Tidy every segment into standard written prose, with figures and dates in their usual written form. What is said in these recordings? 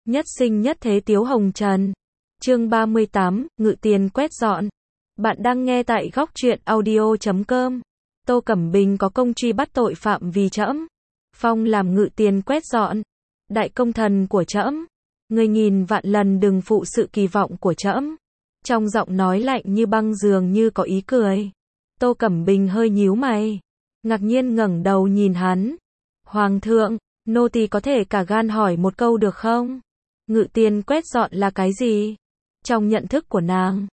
Nhất sinh nhất thế Tiếu Hồng Trần. Chương 38, Ngự Tiền quét dọn. Bạn đang nghe tại góc truyện audio.com. Tô Cẩm Bình có công truy bắt tội phạm vì trẫm phong làm Ngự Tiền quét dọn. Đại công thần của trẫm, người nghìn vạn lần đừng phụ sự kỳ vọng của trẫm. Trong giọng nói lạnh như băng dường như có ý cười. Tô Cẩm Bình hơi nhíu mày, ngạc nhiên ngẩng đầu nhìn hắn. Hoàng thượng, nô tỳ có thể cả gan hỏi một câu được không? Ngự Tiền quét dọn là cái gì? Trong nhận thức của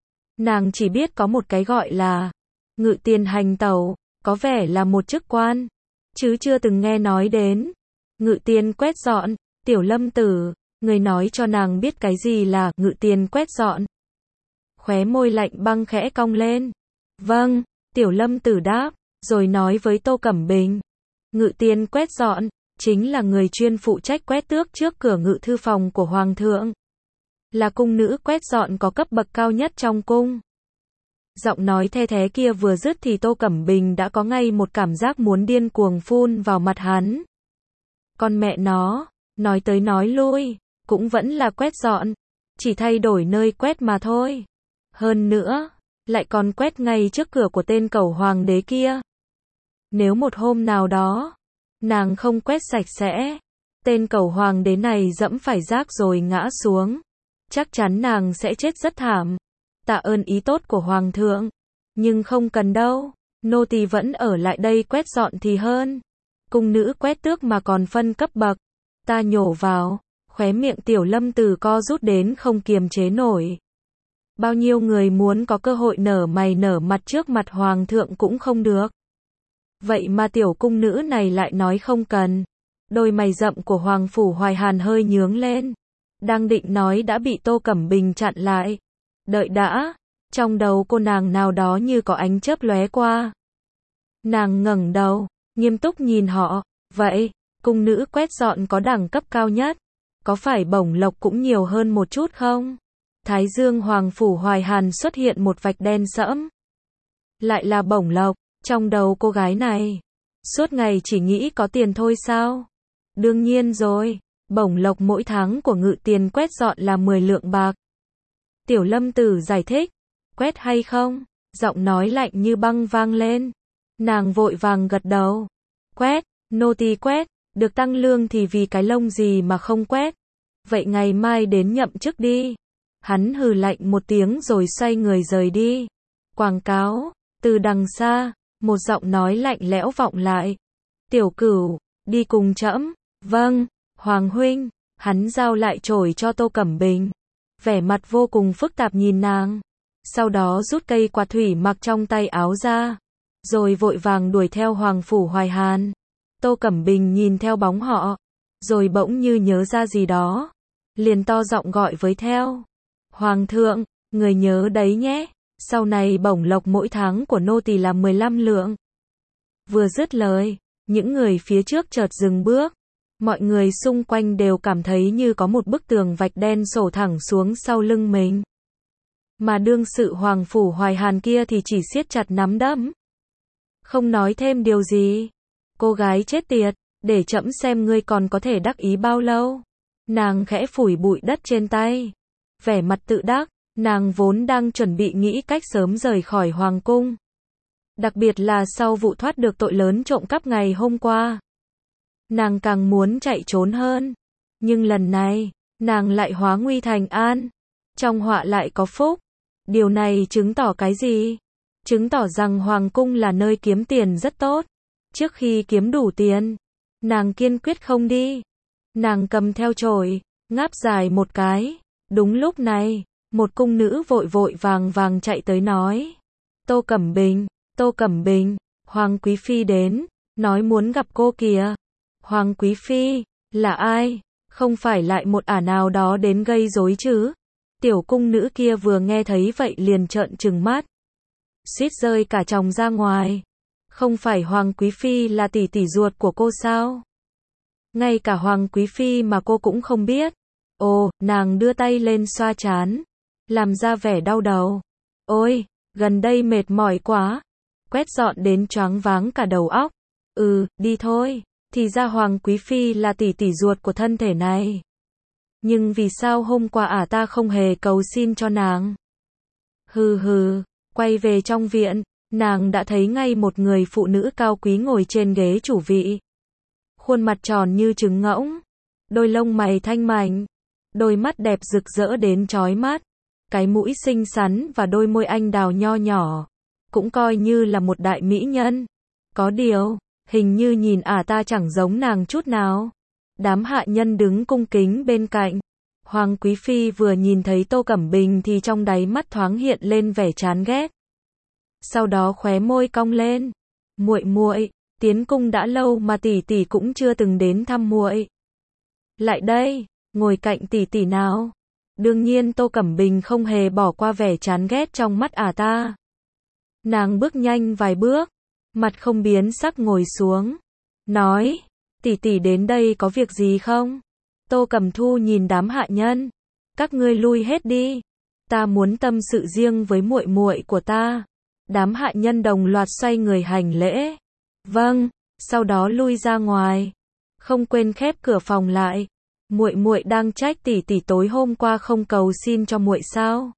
nàng chỉ biết có một cái gọi là Ngự Tiền hành tẩu, có vẻ là một chức quan, chứ chưa từng nghe nói đến Ngự Tiền quét dọn. Tiểu Lâm Tử, người nói cho nàng biết cái gì là Ngự Tiền quét dọn. Khóe môi lạnh băng khẽ cong lên. Vâng, Tiểu Lâm Tử đáp, rồi nói với Tô Cẩm Bình. Ngự Tiền quét dọn chính là người chuyên phụ trách quét tước trước cửa ngự thư phòng của Hoàng thượng. Là cung nữ quét dọn có cấp bậc cao nhất trong cung. Giọng nói the thé kia vừa dứt thì Tô Cẩm Bình đã có ngay một cảm giác muốn điên cuồng phun vào mặt hắn. Con mẹ nó, nói tới nói lui, cũng vẫn là quét dọn, chỉ thay đổi nơi quét mà thôi. Hơn nữa, lại còn quét ngay trước cửa của tên cẩu hoàng đế kia. Nếu một hôm nào đó, nàng không quét sạch sẽ, tên cẩu hoàng đế này dẫm phải rác rồi ngã xuống, chắc chắn nàng sẽ chết rất thảm. Tạ ơn ý tốt của Hoàng thượng, nhưng không cần đâu, nô tỳ vẫn ở lại đây quét dọn thì hơn. Cung nữ quét tước mà còn phân cấp bậc, ta nhổ vào. Khóe miệng Tiểu Lâm Tử co rút đến không kiềm chế nổi. Bao nhiêu người muốn có cơ hội nở mày nở mặt trước mặt Hoàng thượng cũng không được. Vậy mà tiểu cung nữ này lại nói không cần. Đôi mày rậm của Hoàng Phủ Hoài Hàn hơi nhướng lên. Đang định nói đã bị Tô Cẩm Bình chặn lại. Đợi đã, trong đầu cô nàng nào đó như có ánh chớp lóe qua. Nàng ngẩng đầu, nghiêm túc nhìn họ. Vậy, cung nữ quét dọn có đẳng cấp cao nhất, có phải bổng lộc cũng nhiều hơn một chút không? Thái dương Hoàng Phủ Hoài Hàn xuất hiện một vạch đen sẫm. Lại là bổng lộc, trong đầu cô gái này, suốt ngày chỉ nghĩ có tiền thôi sao? Đương nhiên rồi, bổng lộc mỗi tháng của Ngự Tiền quét dọn là 10 lượng bạc. Tiểu Lâm Tử giải thích, quét hay không? Giọng nói lạnh như băng vang lên. Nàng vội vàng gật đầu. Quét, nô tỳ quét, được tăng lương thì vì cái lông gì mà không quét? Vậy ngày mai đến nhậm chức đi. Hắn hừ lạnh một tiếng rồi xoay người rời đi. Quảng cáo, từ đằng xa, một giọng nói lạnh lẽo vọng lại. Tiểu Cửu, đi cùng trẫm. Vâng, Hoàng huynh. Hắn giao lại chổi cho Tô Cẩm Bình, vẻ mặt vô cùng phức tạp nhìn nàng. Sau đó rút cây quạt thủy mặc trong tay áo ra, rồi vội vàng đuổi theo Hoàng Phủ Hoài Hàn. Tô Cẩm Bình nhìn theo bóng họ, rồi bỗng như nhớ ra gì đó, liền to giọng gọi với theo. Hoàng thượng, người nhớ đấy nhé, sau này bổng lộc mỗi tháng của nô tỳ là 15 lượng. Vừa dứt lời, những người phía trước chợt dừng bước. Mọi người xung quanh đều cảm thấy như có một bức tường vạch đen sổ thẳng xuống sau lưng mình. Mà đương sự Hoàng Phủ Hoài Hàn kia thì chỉ siết chặt nắm đấm, không nói thêm điều gì. Cô gái chết tiệt, để trẫm xem ngươi còn có thể đắc ý bao lâu. Nàng khẽ phủi bụi đất trên tay, vẻ mặt tự đắc. Nàng vốn đang chuẩn bị nghĩ cách sớm rời khỏi Hoàng cung, đặc biệt là sau vụ thoát được tội lớn trộm cắp ngày hôm qua. Nàng càng muốn chạy trốn hơn. Nhưng lần này, nàng lại hóa nguy thành an. Trong họa lại có phúc. Điều này chứng tỏ cái gì? Chứng tỏ rằng Hoàng cung là nơi kiếm tiền rất tốt. Trước khi kiếm đủ tiền, nàng kiên quyết không đi. Nàng cầm theo chổi, ngáp dài một cái. Đúng lúc này, một cung nữ vội vàng chạy tới nói. Tô Cẩm Bình, Hoàng Quý Phi đến, nói muốn gặp cô kìa. Hoàng Quý Phi, là ai? Không phải lại một ả nào đó đến gây rối chứ? Tiểu cung nữ kia vừa nghe thấy vậy liền trợn trừng mắt, suýt rơi cả chồng ra ngoài. Không phải Hoàng Quý Phi là tỷ tỷ ruột của cô sao? Ngay cả Hoàng Quý Phi mà cô cũng không biết. Ồ, nàng đưa tay lên xoa trán, làm ra vẻ đau đầu. Ôi, gần đây mệt mỏi quá, quét dọn đến choáng váng cả đầu óc. Đi thôi. Thì ra Hoàng Quý Phi là tỷ tỷ ruột của thân thể này. Nhưng vì sao hôm qua ta không hề cầu xin cho nàng? Hừ hừ, quay về trong viện, nàng đã thấy ngay một người phụ nữ cao quý ngồi trên ghế chủ vị. Khuôn mặt tròn như trứng ngỗng, đôi lông mày thanh mảnh, đôi mắt đẹp rực rỡ đến chói mắt, cái mũi xinh xắn và đôi môi anh đào nho nhỏ, cũng coi như là một đại mỹ nhân. Có điều, hình như nhìn ta chẳng giống nàng chút nào. Đám hạ nhân đứng cung kính bên cạnh. Hoàng Quý Phi vừa nhìn thấy Tô Cẩm Bình thì trong đáy mắt thoáng hiện lên vẻ chán ghét. Sau đó khóe môi cong lên. Muội muội, tiến cung đã lâu mà tỷ tỷ cũng chưa từng đến thăm muội. Lại đây, ngồi cạnh tỷ tỷ nào. Đương nhiên Tô Cẩm Bình không hề bỏ qua vẻ chán ghét trong mắt ta. Nàng bước nhanh vài bước, mặt không biến sắc ngồi xuống, nói, tỷ tỷ đến đây có việc gì không? Tô Cẩm Thu nhìn đám hạ nhân, các ngươi lui hết đi, ta muốn tâm sự riêng với muội muội của ta. Đám hạ nhân đồng loạt xoay người hành lễ. Vâng, sau đó lui ra ngoài, không quên khép cửa phòng lại. Muội muội đang trách tỷ tỷ tối hôm qua không cầu xin cho muội sao?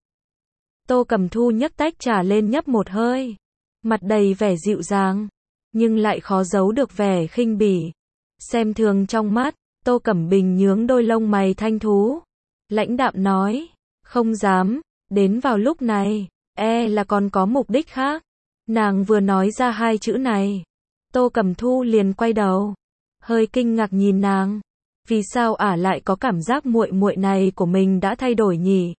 Tô Cẩm Thu nhấc tách trà lên nhấp một hơi, mặt đầy vẻ dịu dàng, nhưng lại khó giấu được vẻ khinh bỉ, xem thường trong mắt. Tô Cẩm Bình nhướng đôi lông mày thanh thú, lãnh đạm nói, không dám, đến vào lúc này, là còn có mục đích khác. Nàng vừa nói ra hai chữ này, Tô Cẩm Thu liền quay đầu, hơi kinh ngạc nhìn nàng, vì sao lại có cảm giác muội muội này của mình đã thay đổi nhỉ?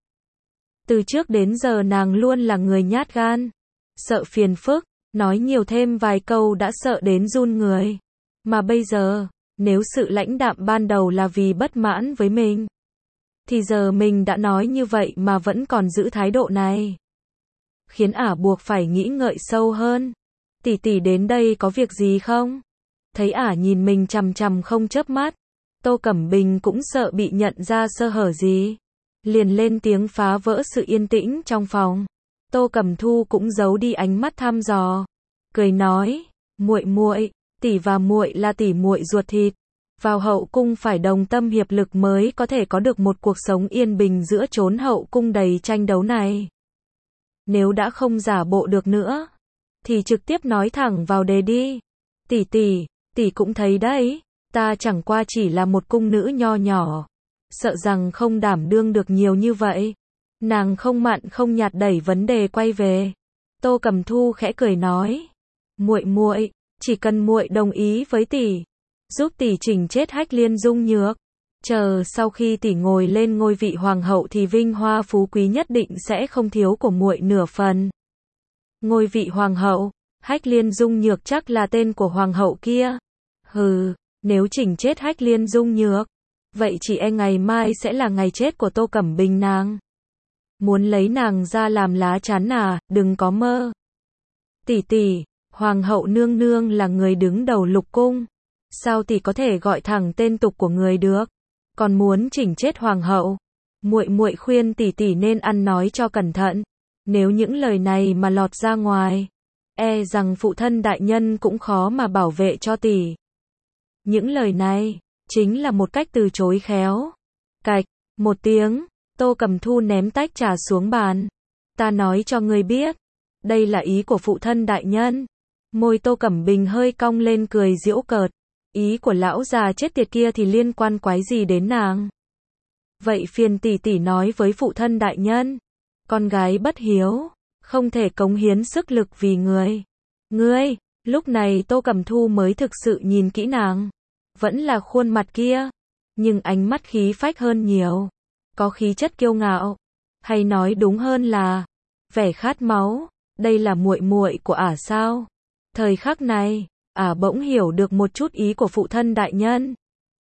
Từ trước đến giờ nàng luôn là người nhát gan, sợ phiền phức, nói nhiều thêm vài câu đã sợ đến run người. Mà bây giờ, nếu sự lãnh đạm ban đầu là vì bất mãn với mình, thì giờ mình đã nói như vậy mà vẫn còn giữ thái độ này, khiến buộc phải nghĩ ngợi sâu hơn. Tỷ tỷ đến đây có việc gì không? Thấy nhìn mình chằm chằm không chớp mắt, Tô Cẩm Bình cũng sợ bị nhận ra sơ hở gì, liền lên tiếng phá vỡ sự yên tĩnh trong phòng. Tô Cẩm Thu cũng giấu đi ánh mắt thăm dò, cười nói, muội muội, tỷ và muội là tỷ muội ruột thịt, vào hậu cung phải đồng tâm hiệp lực mới có thể có được một cuộc sống yên bình giữa chốn hậu cung đầy tranh đấu này. Nếu đã không giả bộ được nữa, thì trực tiếp nói thẳng vào đề đi. Tỷ cũng thấy đấy, ta chẳng qua chỉ là một cung nữ nho nhỏ, sợ rằng không đảm đương được nhiều như vậy. Nàng không mặn không nhạt đẩy vấn đề quay về. Tô Cẩm Thu khẽ cười nói, muội muội, chỉ cần muội đồng ý với tỷ, giúp tỷ chỉnh chết Hách Liên Dung Nhược, chờ sau khi tỷ ngồi lên ngôi vị hoàng hậu thì vinh hoa phú quý nhất định sẽ không thiếu của muội nửa phần. Ngôi vị hoàng hậu, Hách Liên Dung Nhược chắc là tên của hoàng hậu kia. Hừ, nếu chỉnh chết Hách Liên Dung Nhược, vậy chỉ ngày mai sẽ là ngày chết của Tô Cẩm Bình nàng. Muốn lấy nàng ra làm lá chắn đừng có mơ. Tỷ, hoàng hậu nương nương là người đứng đầu lục cung, sao tỷ có thể gọi thẳng tên tục của người được? Còn muốn chỉnh chết hoàng hậu, muội muội khuyên tỷ nên ăn nói cho cẩn thận, nếu những lời này mà lọt ra ngoài, rằng phụ thân đại nhân cũng khó mà bảo vệ cho tỷ. Những lời này chính là một cách từ chối khéo. Cạch, một tiếng, Tô Cẩm Thu ném tách trà xuống bàn. Ta nói cho ngươi biết, đây là ý của phụ thân đại nhân. Môi Tô Cẩm Bình hơi cong lên cười giễu cợt. Ý của lão già chết tiệt kia thì liên quan quái gì đến nàng? Vậy phiền tỷ nói với phụ thân đại nhân, con gái bất hiếu, không thể cống hiến sức lực vì người. Ngươi, lúc này Tô Cẩm Thu mới thực sự nhìn kỹ nàng. Vẫn là khuôn mặt kia, nhưng ánh mắt khí phách hơn nhiều. Có khí chất kiêu ngạo, hay nói đúng hơn là vẻ khát máu. Đây là muội muội của sao? Thời khắc này, bỗng hiểu được một chút ý của phụ thân đại nhân.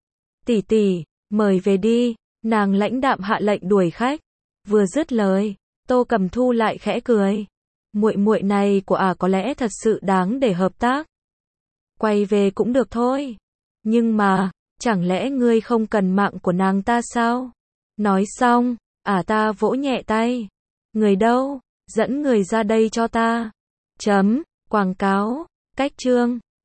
Tỷ, mời về đi. Nàng lãnh đạm hạ lệnh đuổi khách. Vừa dứt lời, Tô Cẩm Thu lại khẽ cười. Muội muội này của có lẽ thật sự đáng để hợp tác. Quay về cũng được thôi. Nhưng mà, chẳng lẽ ngươi không cần mạng của nàng ta sao? Nói xong, ta vỗ nhẹ tay. Người đâu? Dẫn người ra đây cho ta. Quảng cáo, cách chương.